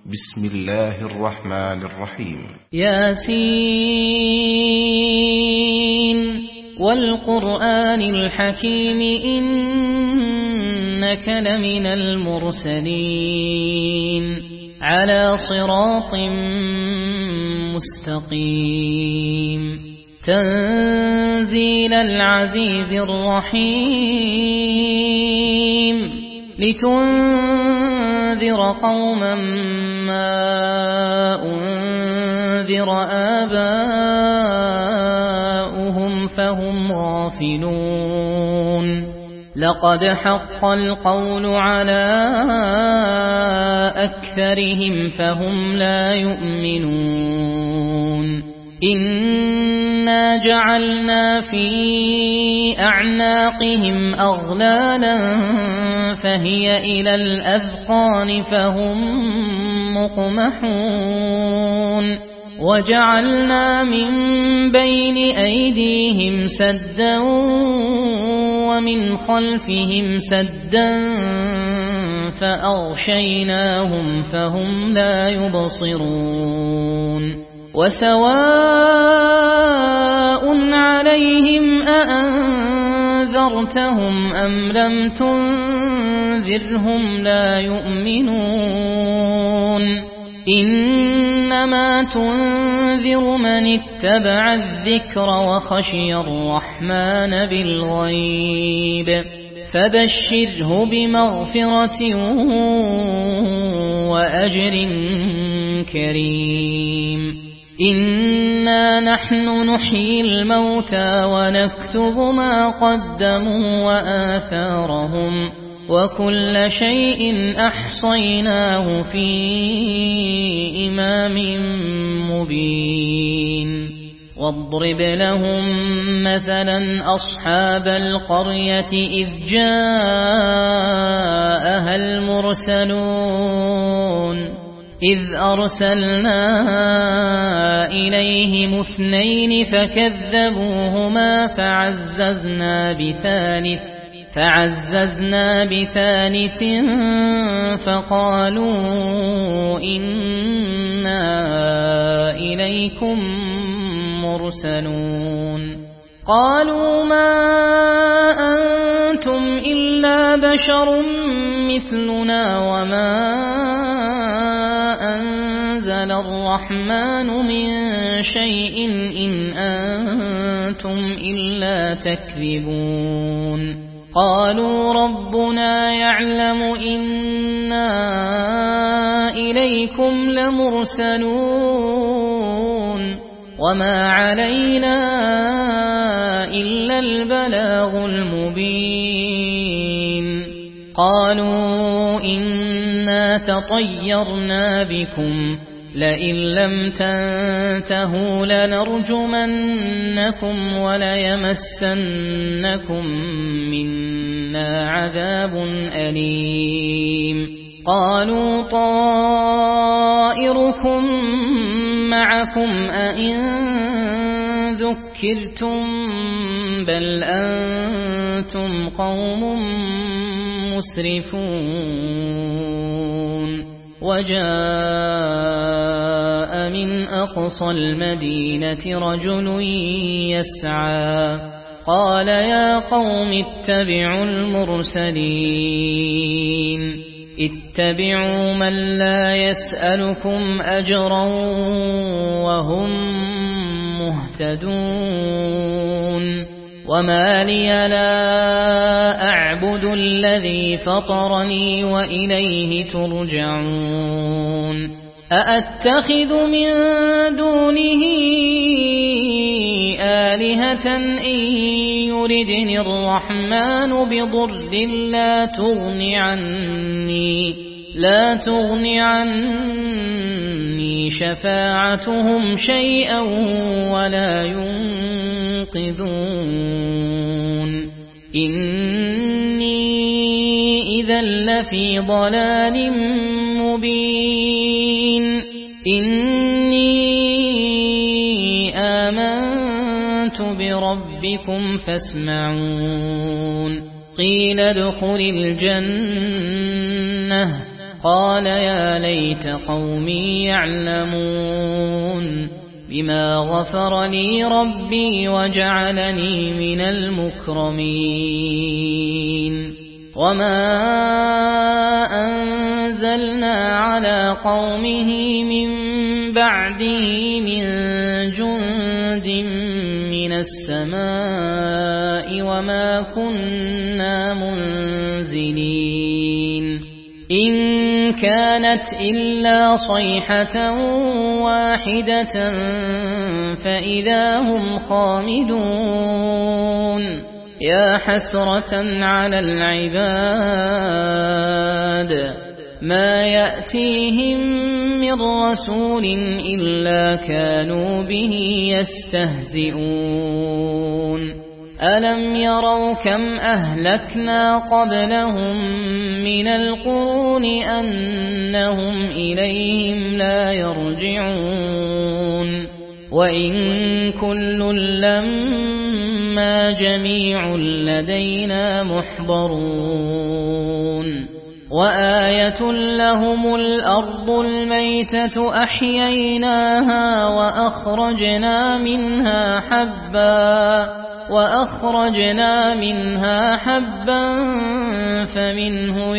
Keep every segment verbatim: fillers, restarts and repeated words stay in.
بسم الله الرحمن الرحيم. ياسين والقرآن الحكيم إنك لمن المرسلين على صراط مستقيم تنزيل العزيز الرحيم لتنذر قوما ما أنذر آباؤهم فهم غافلون لقد حق القول على أكثرهم فهم لا يؤمنون إنا جعلنا في أعناقهم أغلالا فهي إلى الأذقان فهم مقمحون وجعلنا من بين أيديهم سدا ومن خلفهم سدا فأغشيناهم فهم لا يبصرون وسواء عليهم أأنذرتهم أم لم تنذرهم لا يؤمنون إنما تنذر من اتبع الذكر وخشي الرحمن بالغيب فبشره بمغفرة وأجر كريم إنا نحن نحيي الموتى ونكتب ما قدموا وآثارهم وكل شيء أحصيناه في إمام مبين واضرب لهم مثلا أصحاب القرية إذ جاءها المرسلون إذ أرسلنا إليهم اثنين فكذبوهما فعززنا بثالث فعززنا بثالث فقالوا إنا إليكم مرسلون قالوا ما أنتم إلا بشر مثلنا وما أنزل الرحمن من شيء إن أنتم إلا تكذبون قالوا ربنا يعلم إنا إليكم لمرسلون وما علينا إلا البلاغ المبين قالوا إنا تطيرنا بكم لئن لم تنتهوا لنرجمنكم وليمسنكم منا عذاب أليم قالوا طائركم معكم أئن ذكرتم بل أنتم قوم مسرفون وجاء من أقصى المدينة رجل يسعى قال يا قوم اتبعوا المرسلين اتبعوا من لا يسألكم أجرا وهم مهتدون وما لي لا أعبد الذي فطرني وإليه ترجعون أأتخذ من دونه آلهة إن يردني الرحمن بضر لا تغن عني لا تغن عني شفاعتهم شيئا ولا ينقذون إني إذا لفي ضلال مبين إني آمنت بربكم فاسمعون قيل ادخل الجنة قال يا ليت قومي يعلمون بما غفر لي ربي وجعلني من المكرمين وما أنزلنا على قومه من بعده من جند من السماء وما كنا منزلين إن كانت إلا صيحة واحدة فإذا هم خامدون يا حسرة على العباد ما يأتيهم من رسول إلا كانوا به يستهزئون ألم يروا كم أهلكنا قبلهم من القرون أنهم إليهم لا يرجعون وإن كل لما جميع لدينا محضرون وآية لهم الأرض الميتة أحييناها وأخرجنا منها حبا وأخرجنا منها حبا فمنه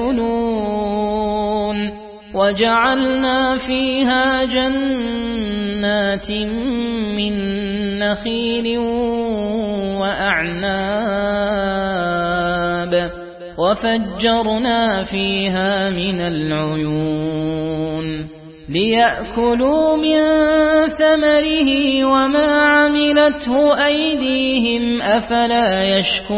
يأكلون وجعلنا فيها جنات من نخيل وأعناب وفجرنا فيها من العيون ليأكلوا من ثمره وما عملته أيديهم أفلا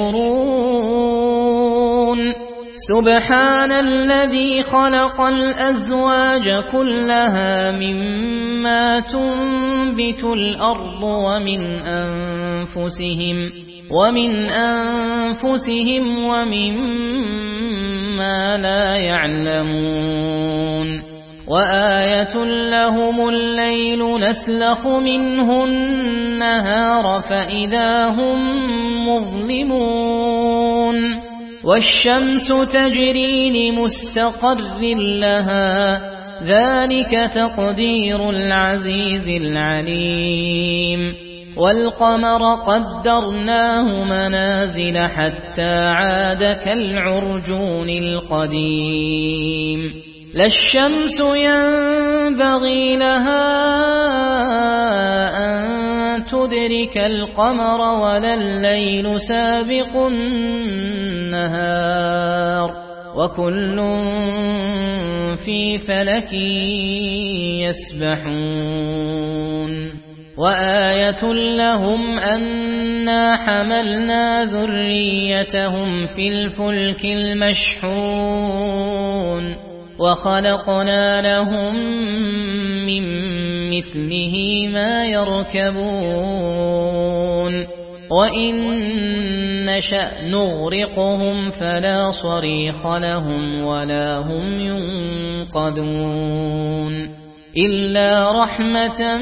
يشكرون سبحان الذي خلق الأزواج كلها مما تنبت الأرض ومن أنفسهم ومن أنفسهم ومما لا يعلمون وآية لهم الليل نسلخ منه النهار فإذا هم مظلمون والشمس تجري لمستقر لها ذلك تقدير العزيز العليم والقمر قدرناه منازل حتى عاد كالعرجون القديم لا الشمس ينبغي لها أن تدرك القمر ولا الليل سابق النهار وكل في فلك يسبحون وآية لهم أنا حملنا ذريتهم في الفلك المشحون وخلقنا لهم من مثله ما يركبون وإن نشأ نغرقهم فلا صريخ لهم ولا هم ينقذون إلا رحمة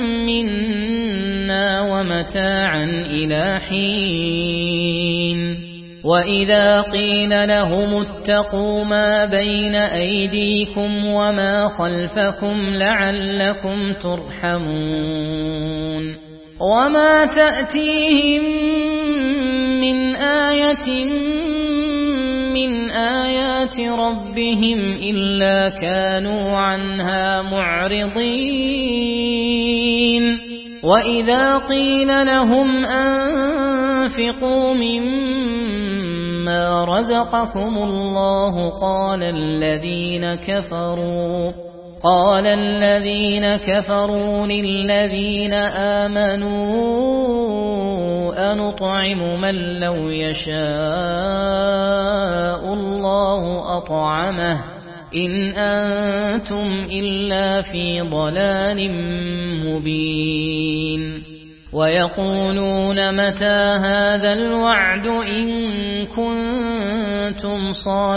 منا ومتاعا إلى حين وإذا قيل لهم اتقوا ما بين أيديكم وما خلفكم لعلكم ترحمون وما تأتيهم من آية من آيات ربهم إلا كانوا عنها معرضين وإذا قيل لهم أنفقوا مما رزقكم الله قال الذين كفروا قال الذين كفروا للذين آمنوا أنطعم من لو يشاء الله أطعمه إن أنتم إلا في ضلال مبين ويقولون متى هذا الوعد إن كنتم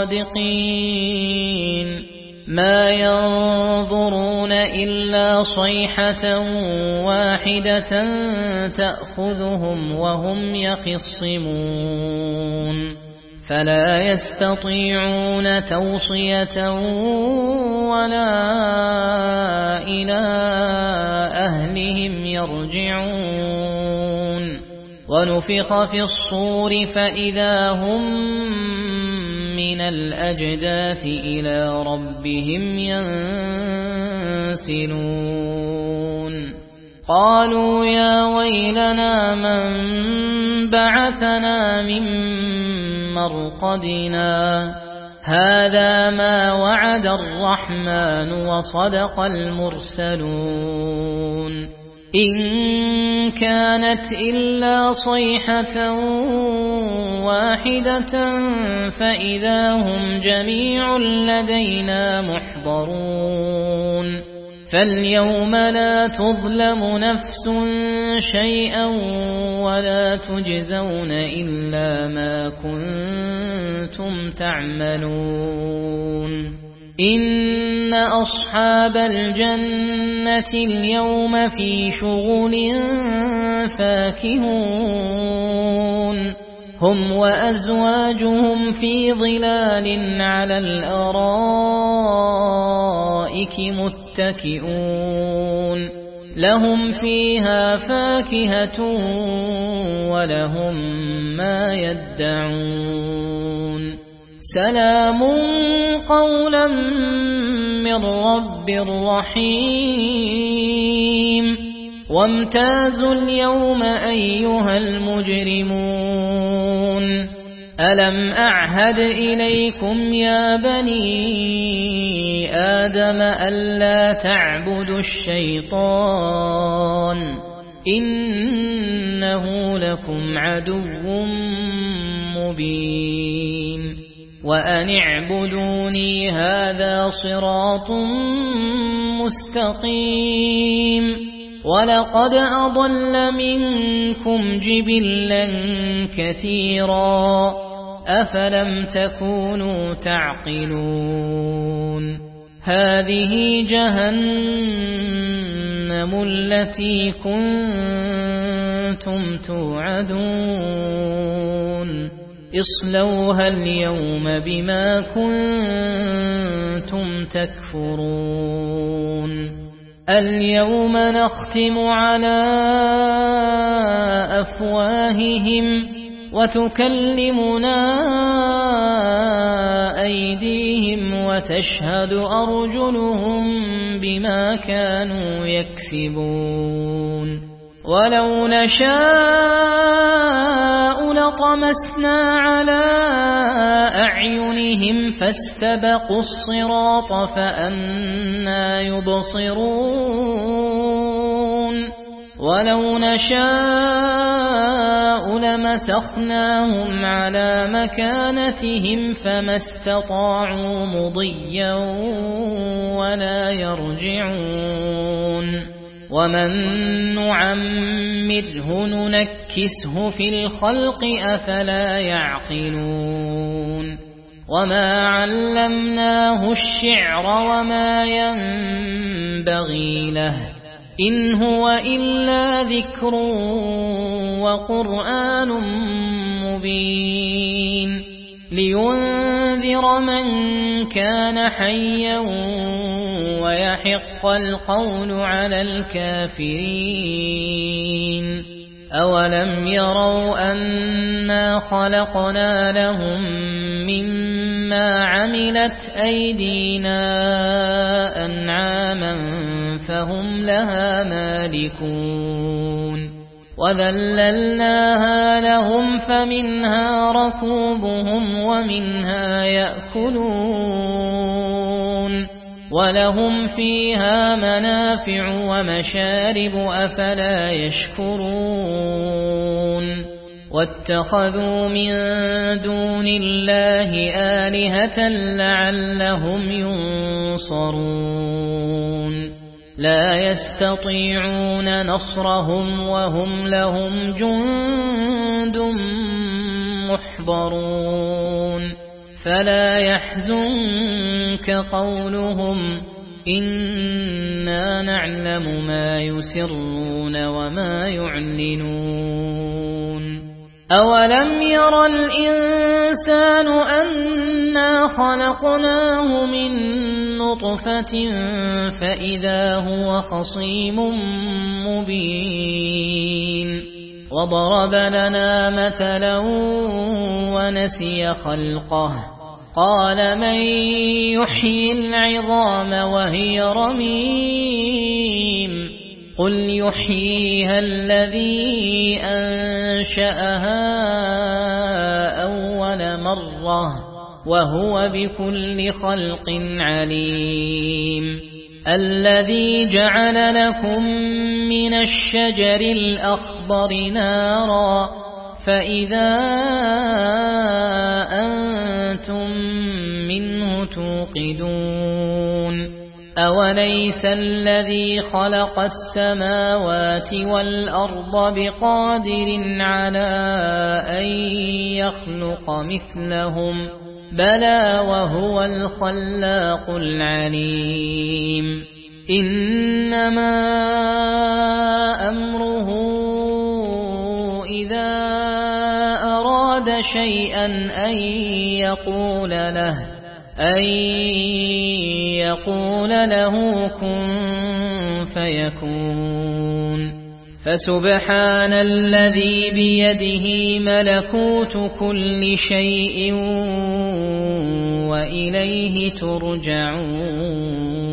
صادقين ما ينظرون إلا صيحة واحدة تأخذهم وهم يخصمون فلا يستطيعون توصية ولا إلى أهلهم يرجعون ونفخ في الصور فإذا هم من الأجداث إلى ربهم ينسلون قالوا يا ويلنا من بعثنا من مرقدنا هذا ما وعد الرحمن وصدق المرسلون إن كانت إلا صيحة واحدة فإذا هم جميع لدينا محضرون فاليوم لا تظلم نفس شيئا ولا تجزون إلا ما كنتم تعملون إن أصحاب الجنة اليوم في شغل فاكهون هم وأزواجهم في ظلال على الأرائك متكئون لهم فيها فاكهة ولهم ما يدعون سلام قولا من رب رحيم وامتازوا اليوم أيها المجرمون ألم أعهد إليكم يا بني آدم ألا تعبدوا الشيطان إنه لكم عدو مبين وأن اعبدوني هذا صراط مستقيم ولقد أضل منكم جبلا كثيرا أفلم تكونوا تعقلون هذه جهنم التي كنتم توعدون اصلوها اليوم بما كنتم تكفرون اليوم نختم على أفواههم وتكلمنا أيديهم وتشهد أرجلهم بما كانوا يكسبون ولو نشاء لطمسنا على أعينهم فاستبقوا الصراط فأنى يبصرون ولو نشاء لمسخناهم على مكانتهم فما استطاعوا مضيا ولا يرجعون ومن نعمره ننكسه في الخلق أفلا يعقلون وما علمناه الشعر وما ينبغي له إن هو إلا ذكر وقرآن مبين لينذر من كان حيا ويحق القول على الكافرين أولم يروا أنا خلقنا لهم مما عملت أيدينا أنعاما فهم لها مالكون وذللناها لهم فمنها ركوبهم ومنها يأكلون ولهم فيها منافع ومشارب أفلا يشكرون واتخذوا من دون الله آلهة لعلهم ينصرون لا يستطيعون نصرهم وهم لهم جند محضرون فلا يحزنك قولهم إنا نعلم ما يسرون وما يعلنون أولم ير الإنسان الإنسان أنا خلقناه من نطفة فإذا هو خصيم مبين وضرب لنا مثلا ونسي خلقه قال من يحيي العظام وهي رميم قل يحييها الذي أنشأها أول مرة وهو بكل خلق عليم الذي جعل لكم من الشجر الأخضر نارا فإذا أنتم منه توقدون أوليس الذي خلق السماوات والأرض بقادر على أن يخلق مثلهم بلى وهو الخلاق العليم إنما أمره إذا أراد شيئا أن يقول له أن يقول له كن فيكون فسبحان الذي بيده ملكوت كل شيء وإليه ترجعون